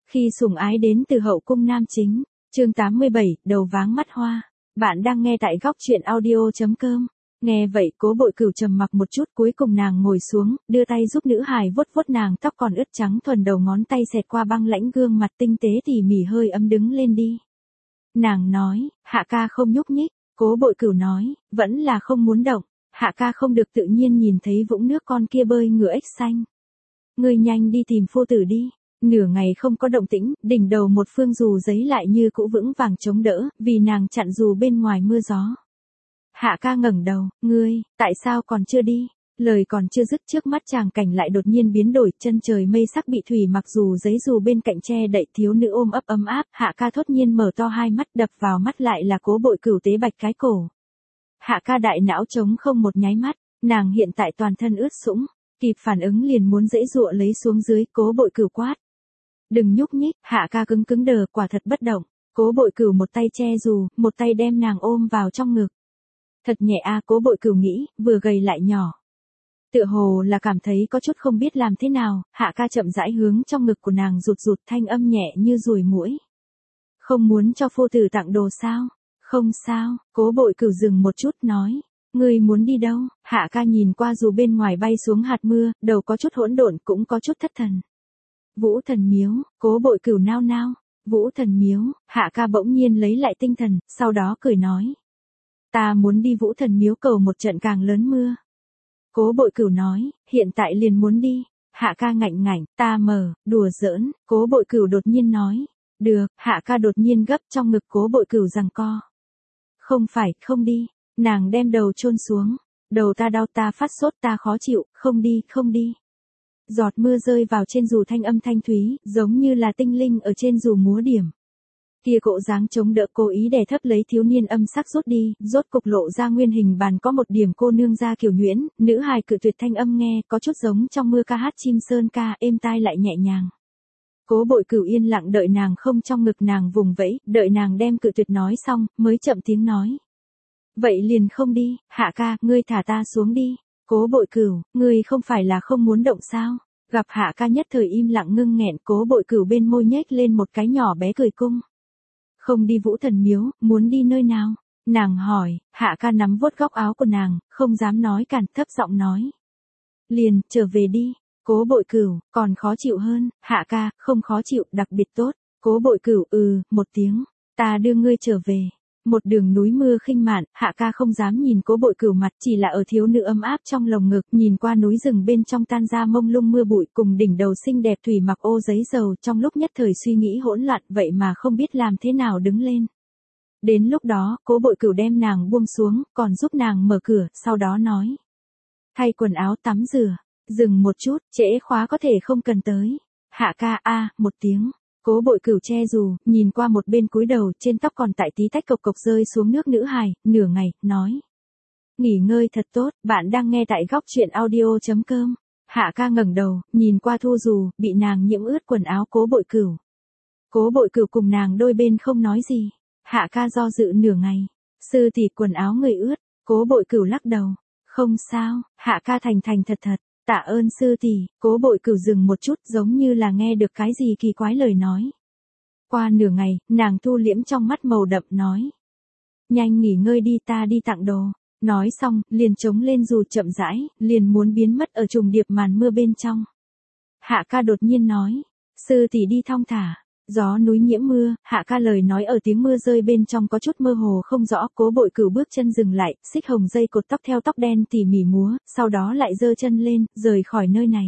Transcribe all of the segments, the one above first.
Khi sủng ái đến từ hậu cung nam chính, chương 87, đầu váng mắt hoa. Bạn đang nghe tại góc truyện audio.com. Nghe vậy Cố Bội Cửu trầm mặc một chút, cuối cùng nàng ngồi xuống, đưa tay giúp nữ hài vuốt vuốt nàng tóc còn ướt trắng thuần, đầu ngón tay xẹt qua băng lãnh gương mặt tinh tế tỉ mỉ, hơi ấm đứng lên đi. Nàng nói, Hạ ca không nhúc nhích. Cố Bội Cửu nói, vẫn là không muốn động. Hạ ca không được tự nhiên nhìn thấy vũng nước con kia bơi ngửa ếch xanh. Ngươi nhanh đi tìm phu tử đi. Nửa ngày không có động tĩnh, đỉnh đầu một phương dù giấy lại như cũ vững vàng chống đỡ, vì nàng chặn dù bên ngoài mưa gió. Hạ ca ngẩng đầu, ngươi, tại sao còn chưa đi? Lời còn chưa dứt, trước mắt chàng cảnh lại đột nhiên biến đổi, chân trời mây sắc bị thủy mặc dù giấy dù bên cạnh che đậy, thiếu nữ ôm ấp ấm áp. Hạ ca thốt nhiên mở to hai mắt, đập vào mắt lại là Cố Bội Cửu tế bạch cái cổ. Hạ ca đại não trống không một nháy mắt, nàng hiện tại toàn thân ướt sũng, kịp phản ứng liền muốn giãy giụa lấy xuống dưới. Cố Bội Cửu quát, đừng nhúc nhích. Hạ ca cứng cứng đờ, quả thật bất động. Cố Bội Cửu một tay che dù, một tay đem nàng ôm vào trong ngực. Thật nhẹ a, Cố Bội Cửu nghĩ, vừa gầy lại nhỏ. Tựa hồ là cảm thấy có chút không biết làm thế nào, Hạ ca chậm rãi hướng trong ngực của nàng rụt rụt, thanh âm nhẹ như ruồi muỗi. Không muốn cho phu tử tặng đồ sao? Không sao. Cố Bội Cửu dừng một chút nói, ngươi muốn đi đâu? Hạ ca nhìn qua dù bên ngoài bay xuống hạt mưa, đầu có chút hỗn độn, cũng có chút thất thần. Vũ Thần Miếu. Cố Bội Cửu nao nao. Vũ Thần Miếu. Hạ ca bỗng nhiên lấy lại tinh thần, sau đó cười nói, ta muốn đi Vũ Thần Miếu cầu một trận càng lớn mưa. Cố Bội Cửu nói, hiện tại liền muốn đi. Hạ ca ngạnh ngảnh, ta đùa giỡn. Cố Bội Cửu đột nhiên nói, được. Hạ ca đột nhiên gấp trong ngực Cố Bội Cửu giằng co. Không phải, không đi. Nàng đem đầu chôn xuống. Đầu ta đau, ta phát sốt, ta khó chịu, không đi, không đi. Giọt mưa rơi vào trên dù, thanh âm thanh thúy, giống như là tinh linh ở trên dù múa điểm. Kia cộ dáng chống đỡ cố ý đè thấp lấy thiếu niên âm sắc rút đi, rốt cục lộ ra nguyên hình bàn có một điểm cô nương da kiểu nhuyễn, nữ hài cự tuyệt, thanh âm nghe có chút giống trong mưa ca hát chim sơn ca, êm tai lại nhẹ nhàng. Cố Bội Cửu yên lặng đợi nàng không trong ngực nàng vùng vẫy, đợi nàng đem cự tuyệt nói xong, mới chậm tiếng nói. Vậy liền không đi. Hạ ca, ngươi thả ta xuống đi. Cố Bội Cửu, ngươi không phải là không muốn động sao? Gặp Hạ ca nhất thời im lặng ngưng nghẹn, Cố Bội Cửu bên môi nhếch lên một cái nhỏ bé cười cung. Không đi Vũ Thần Miếu, muốn đi nơi nào? Nàng hỏi. Hạ ca nắm vuốt góc áo của nàng, không dám nói cản, thấp giọng nói. Liền, trở về đi. Cố Bội Cửu, còn khó chịu hơn. Hạ ca, không khó chịu, đặc biệt tốt. Cố Bội Cửu, một tiếng. Ta đưa ngươi trở về. Một đường núi mưa khinh mạn, Hạ ca không dám nhìn Cố Bội Cửu mặt, chỉ là ở thiếu nữ ấm áp trong lồng ngực, nhìn qua núi rừng bên trong tan ra mông lung mưa bụi, cùng đỉnh đầu xinh đẹp thủy mặc ô giấy dầu, trong lúc nhất thời suy nghĩ hỗn loạn, vậy mà không biết làm thế nào đứng lên. Đến lúc đó, Cố Bội Cửu đem nàng buông xuống, còn giúp nàng mở cửa, sau đó nói. Thay quần áo, tắm rửa. Dừng một chút, trễ khóa có thể không cần tới. Hạ ca, một tiếng. Cố Bội Cửu che dù, nhìn qua một bên cúi đầu, trên tóc còn tại tí tách cộc cộc rơi xuống nước nữ hài, nửa ngày, nói. Nghỉ ngơi thật tốt, bạn đang nghe tại góc truyện audio.com. Hạ ca ngẩng đầu, nhìn qua thu dù, bị nàng nhiễm ướt quần áo Cố Bội Cửu. Cố Bội Cửu cùng nàng đôi bên không nói gì. Hạ ca do dự nửa ngày. Sư tỷ, quần áo người ướt. Cố Bội Cửu lắc đầu. Không sao. Hạ ca thành thành thật thật. Tạ ơn sư tỷ. Cố Bội Cửu dừng một chút, giống như là nghe được cái gì kỳ quái lời nói. Qua nửa ngày, nàng thu liễm trong mắt màu đậm nói. Nhanh nghỉ ngơi đi, ta đi tặng đồ. Nói xong, liền chống lên dù chậm rãi, liền muốn biến mất ở trùng điệp màn mưa bên trong. Hạ ca đột nhiên nói. Sư tỷ đi thong thả. Gió núi nhiễm mưa, Hạ ca lời nói ở tiếng mưa rơi bên trong có chút mơ hồ không rõ. Cố Bội Cửu bước chân dừng lại, xích hồng dây cột tóc theo tóc đen tỉ mỉ múa, sau đó lại giơ chân lên, rời khỏi nơi này.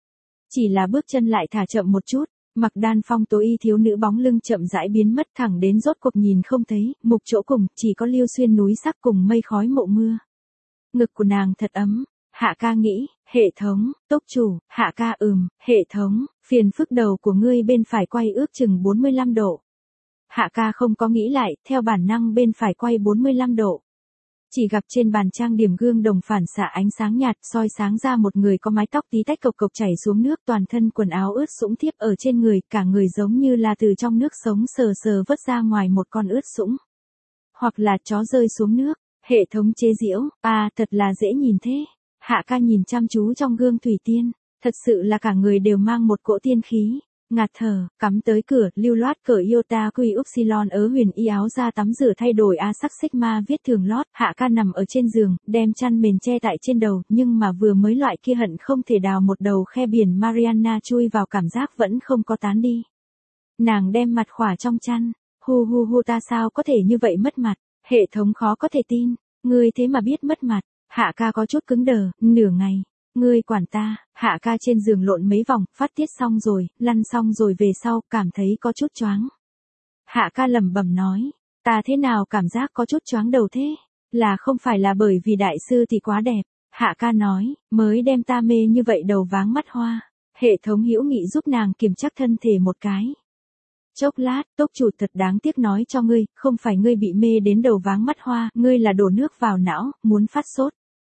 Chỉ là bước chân lại thả chậm một chút, mặc đan phong tố y thiếu nữ bóng lưng chậm rãi biến mất, thẳng đến rốt cuộc nhìn không thấy, mục chỗ cùng, chỉ có liêu xuyên núi sắc cùng mây khói mộ mưa. Ngực của nàng thật ấm. Hạ ca nghĩ, hệ thống, tốc chủ. Hạ ca hệ thống, phiền phức đầu của ngươi bên phải quay ước chừng 45 độ. Hạ ca không có nghĩ lại, theo bản năng bên phải quay 45 độ. Chỉ gặp trên bàn trang điểm gương đồng phản xạ ánh sáng nhạt, soi sáng ra một người có mái tóc tí tách cộc cộc chảy xuống nước, toàn thân quần áo ướt sũng thiếp ở trên người, cả người giống như là từ trong nước sống sờ sờ vớt ra ngoài một con ướt sũng. Hoặc là chó rơi xuống nước. Hệ thống chế giễu, thật là dễ nhìn thế. Hạ ca nhìn chăm chú trong gương thủy tiên, thật sự là cả người đều mang một cỗ tiên khí. Ngạt thở, cắm tới cửa, lưu loát cởi iota quy upsilon ớ huyền y áo ra tắm rửa thay đổi a sắc sigma viết thường lót, Hạ Ca nằm ở trên giường, đem chăn mền che tại trên đầu, nhưng mà vừa mới loại kia hận không thể đào một đầu khe biển Mariana chui vào cảm giác vẫn không có tán đi. Nàng đem mặt khỏa trong chăn, hu ta sao có thể như vậy mất mặt, hệ thống khó có thể tin, ngươi thế mà biết mất mặt, Hạ Ca có chút cứng đờ, nửa ngày. Ngươi quản ta, Hạ Ca trên giường lộn mấy vòng, phát tiết xong rồi, lăn xong rồi về sau, cảm thấy có chút choáng. Hạ Ca lẩm bẩm nói, ta thế nào cảm giác có chút choáng đầu thế? Là không phải là bởi vì đại sư thì quá đẹp. Hạ Ca nói, mới đem ta mê như vậy đầu váng mắt hoa. Hệ thống hữu nghị giúp nàng kiểm chắc thân thể một cái. Chốc lát, tốc chủ thật đáng tiếc nói cho ngươi, không phải ngươi bị mê đến đầu váng mắt hoa, ngươi là đổ nước vào não, muốn phát sốt.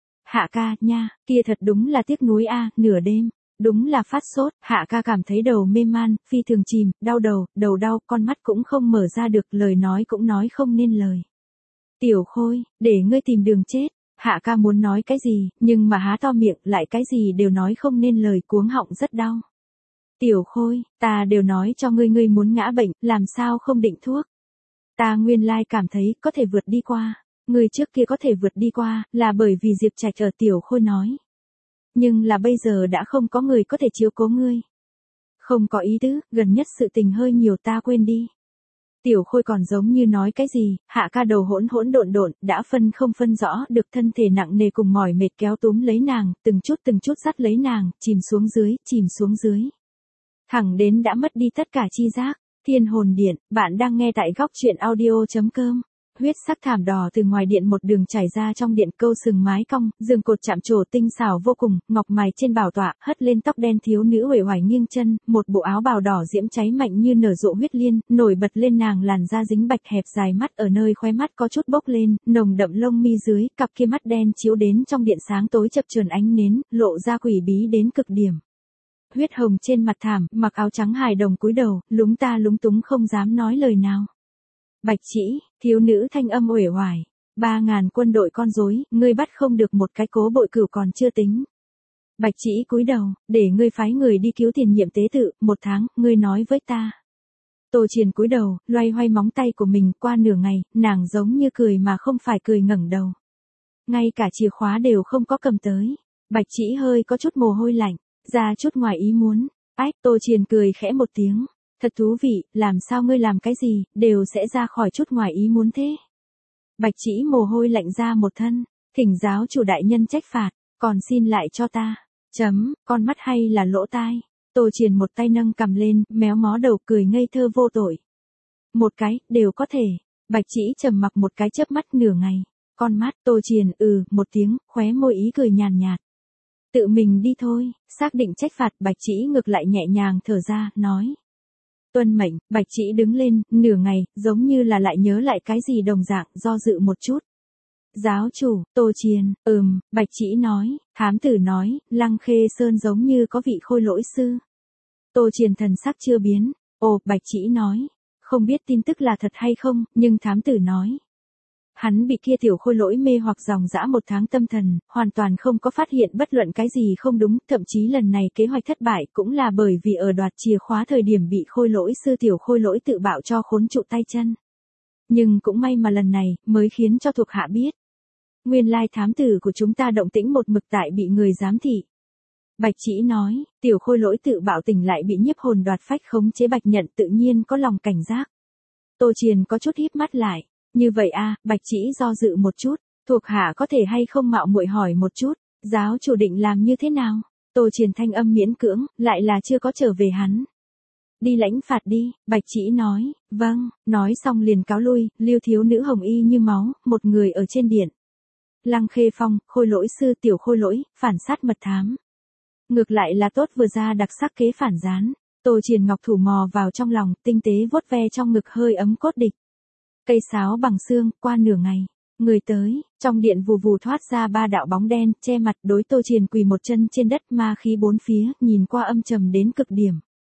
Hạ Ca, nha, kia thật đúng là tiếc nuối a, nửa đêm, đúng là phát sốt, Hạ Ca cảm thấy đầu mê man, phi thường chìm, đau đầu đau, con mắt cũng không mở ra được, lời nói cũng nói không nên lời. Tiểu Khôi, để ngươi tìm đường chết, Hạ Ca muốn nói cái gì, nhưng mà há to miệng, lại cái gì đều nói không nên lời, cuống họng rất đau. Tiểu Khôi, ta đều nói cho ngươi muốn ngã bệnh, làm sao không định thuốc. Ta nguyên lai cảm thấy có thể vượt đi qua. Người trước kia có thể vượt đi qua, là bởi vì Diệp Trạch ở Tiểu Khôi nói. Nhưng là bây giờ đã không có người có thể chiếu cố ngươi. Không có ý tứ, gần nhất sự tình hơi nhiều ta quên đi. Tiểu Khôi còn giống như nói cái gì, Hạ Ca đầu hỗn độn, đã không phân rõ được, thân thể nặng nề cùng mỏi mệt kéo túm lấy nàng, từng chút dắt lấy nàng, chìm xuống dưới. Thẳng đến đã mất đi tất cả chi giác. Thiên hồn điện, bạn đang nghe tại góc truyện audio.com. Huyết sắc thảm đỏ từ ngoài điện một đường chảy ra trong điện, câu sừng mái cong, giường cột chạm trổ tinh xảo vô cùng, ngọc mài trên bảo tọa, hất lên tóc đen thiếu nữ uể oải nghiêng chân, một bộ áo bào đỏ diễm cháy mạnh như nở rộ huyết liên, nổi bật lên nàng làn da dính bạch hẹp dài mắt ở nơi khóe mắt có chút bốc lên, nồng đậm lông mi dưới, cặp kia mắt đen chiếu đến trong điện sáng tối chập chờn ánh nến, lộ ra quỷ bí đến cực điểm. Huyết hồng trên mặt thảm, mặc áo trắng hài đồng cúi đầu, lúng ta lúng túng không dám nói lời nào. Bạch Chỉ, thiếu nữ thanh âm uể oải, 3.000 quân đội con rối, ngươi bắt không được một cái Cố Bội Cửu còn chưa tính. Bạch Chỉ cúi đầu, để ngươi phái người đi cứu tiền nhiệm tế tự, 1 tháng, ngươi nói với ta. Tô Triền cúi đầu, loay hoay móng tay của mình, qua nửa ngày, nàng giống như cười mà không phải cười, ngẩng đầu. Ngay cả chìa khóa đều không có cầm tới. Bạch Chỉ hơi có chút mồ hôi lạnh, ra chút ngoài ý muốn. Ách, Tô Triền cười khẽ một tiếng. Thật thú vị, làm sao ngươi làm cái gì, đều sẽ ra khỏi chút ngoài ý muốn thế. Bạch Chỉ mồ hôi lạnh ra một thân, thỉnh giáo chủ đại nhân trách phạt, còn xin lại cho ta. Con mắt hay là lỗ tai. Tô Triền một tay nâng cầm lên, méo mó đầu cười ngây thơ vô tội. Một cái, đều có thể. Bạch Chỉ trầm mặc một cái chớp mắt nửa ngày. Con mắt, Tô Triền, một tiếng, khóe môi ý cười nhàn nhạt. Tự mình đi thôi, xác định trách phạt, Bạch Chỉ ngược lại nhẹ nhàng thở ra, nói. Tuân mệnh, Bạch Chỉ đứng lên, nửa ngày, giống như là lại nhớ lại cái gì đồng dạng, do dự một chút. Giáo chủ, Tô Triền, Bạch Chỉ nói, thám tử nói, Lăng Khê Sơn giống như có vị khôi lỗi sư. Tô Triền thần sắc chưa biến, Bạch Chỉ nói, không biết tin tức là thật hay không, nhưng thám tử nói. Hắn bị kia tiểu khôi lỗi mê hoặc dòng dã 1 tháng tâm thần, hoàn toàn không có phát hiện bất luận cái gì không đúng, thậm chí lần này kế hoạch thất bại cũng là bởi vì ở đoạt chìa khóa thời điểm bị khôi lỗi sư tiểu khôi lỗi tự bạo cho khốn trụ tay chân. Nhưng cũng may mà lần này, mới khiến cho thuộc hạ biết. Nguyên lai thám tử của chúng ta động tĩnh một mực tại bị người giám thị. Bạch Chỉ nói, tiểu khôi lỗi tự bạo tỉnh lại bị nhiếp hồn đoạt phách khống chế Bạch Nhận tự nhiên có lòng cảnh giác. Tô Triền có chút híp mắt lại. Như vậy Bạch Chỉ do dự một chút, thuộc hạ có thể hay không mạo muội hỏi một chút, giáo chủ định làm như thế nào? Tô Triền thanh âm miễn cưỡng, lại là chưa có trở về hắn. Đi lãnh phạt đi, Bạch Chỉ nói, vâng, nói xong liền cáo lui, lưu thiếu nữ hồng y như máu, một người ở trên điện. Lăng Khê Phong, khôi lỗi sư tiểu khôi lỗi, phản sát mật thám. Ngược lại là tốt vừa ra đặc sắc kế phản gián, Tô Triền ngọc thủ mò vào trong lòng, tinh tế vuốt ve trong ngực hơi ấm cốt địch. Cây sáo bằng xương, qua nửa ngày, người tới, trong điện vù vù thoát ra 3 đạo bóng đen, che mặt đối Tô Triền quỳ một chân trên đất, ma khí bốn phía, nhìn qua âm trầm đến cực điểm.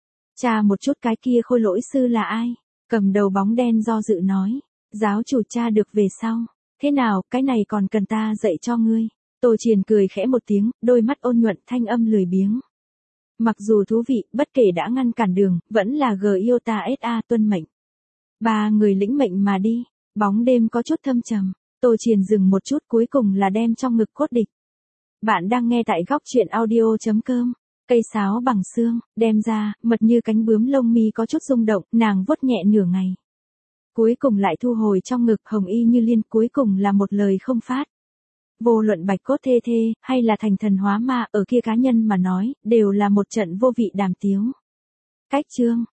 Cha một chút cái kia khôi lỗi sư là ai? Cầm đầu bóng đen do dự nói, giáo chủ cha được về sau. Thế nào, cái này còn cần ta dạy cho ngươi? Tô Triền cười khẽ một tiếng, đôi mắt ôn nhuận, thanh âm lười biếng. Mặc dù thú vị, bất kể đã ngăn cản đường, vẫn là Giota SA tuân mệnh. Ba người lĩnh mệnh mà đi. Bóng đêm có chút thâm trầm. Tô Triền dừng một chút, cuối cùng là đem trong ngực cốt địch. Bạn đang nghe tại góc truyện audio.com. Cây sáo bằng xương, đem ra, mật như cánh bướm, lông mi có chút rung động, nàng vuốt nhẹ nửa ngày. Cuối cùng lại thu hồi trong ngực, hồng y như liên, cuối cùng là một lời không phát. Vô luận bạch cốt thê thê, hay là thành thần hóa ma, ở kia cá nhân mà nói, đều là một trận vô vị đàm tiếu. Cách chương.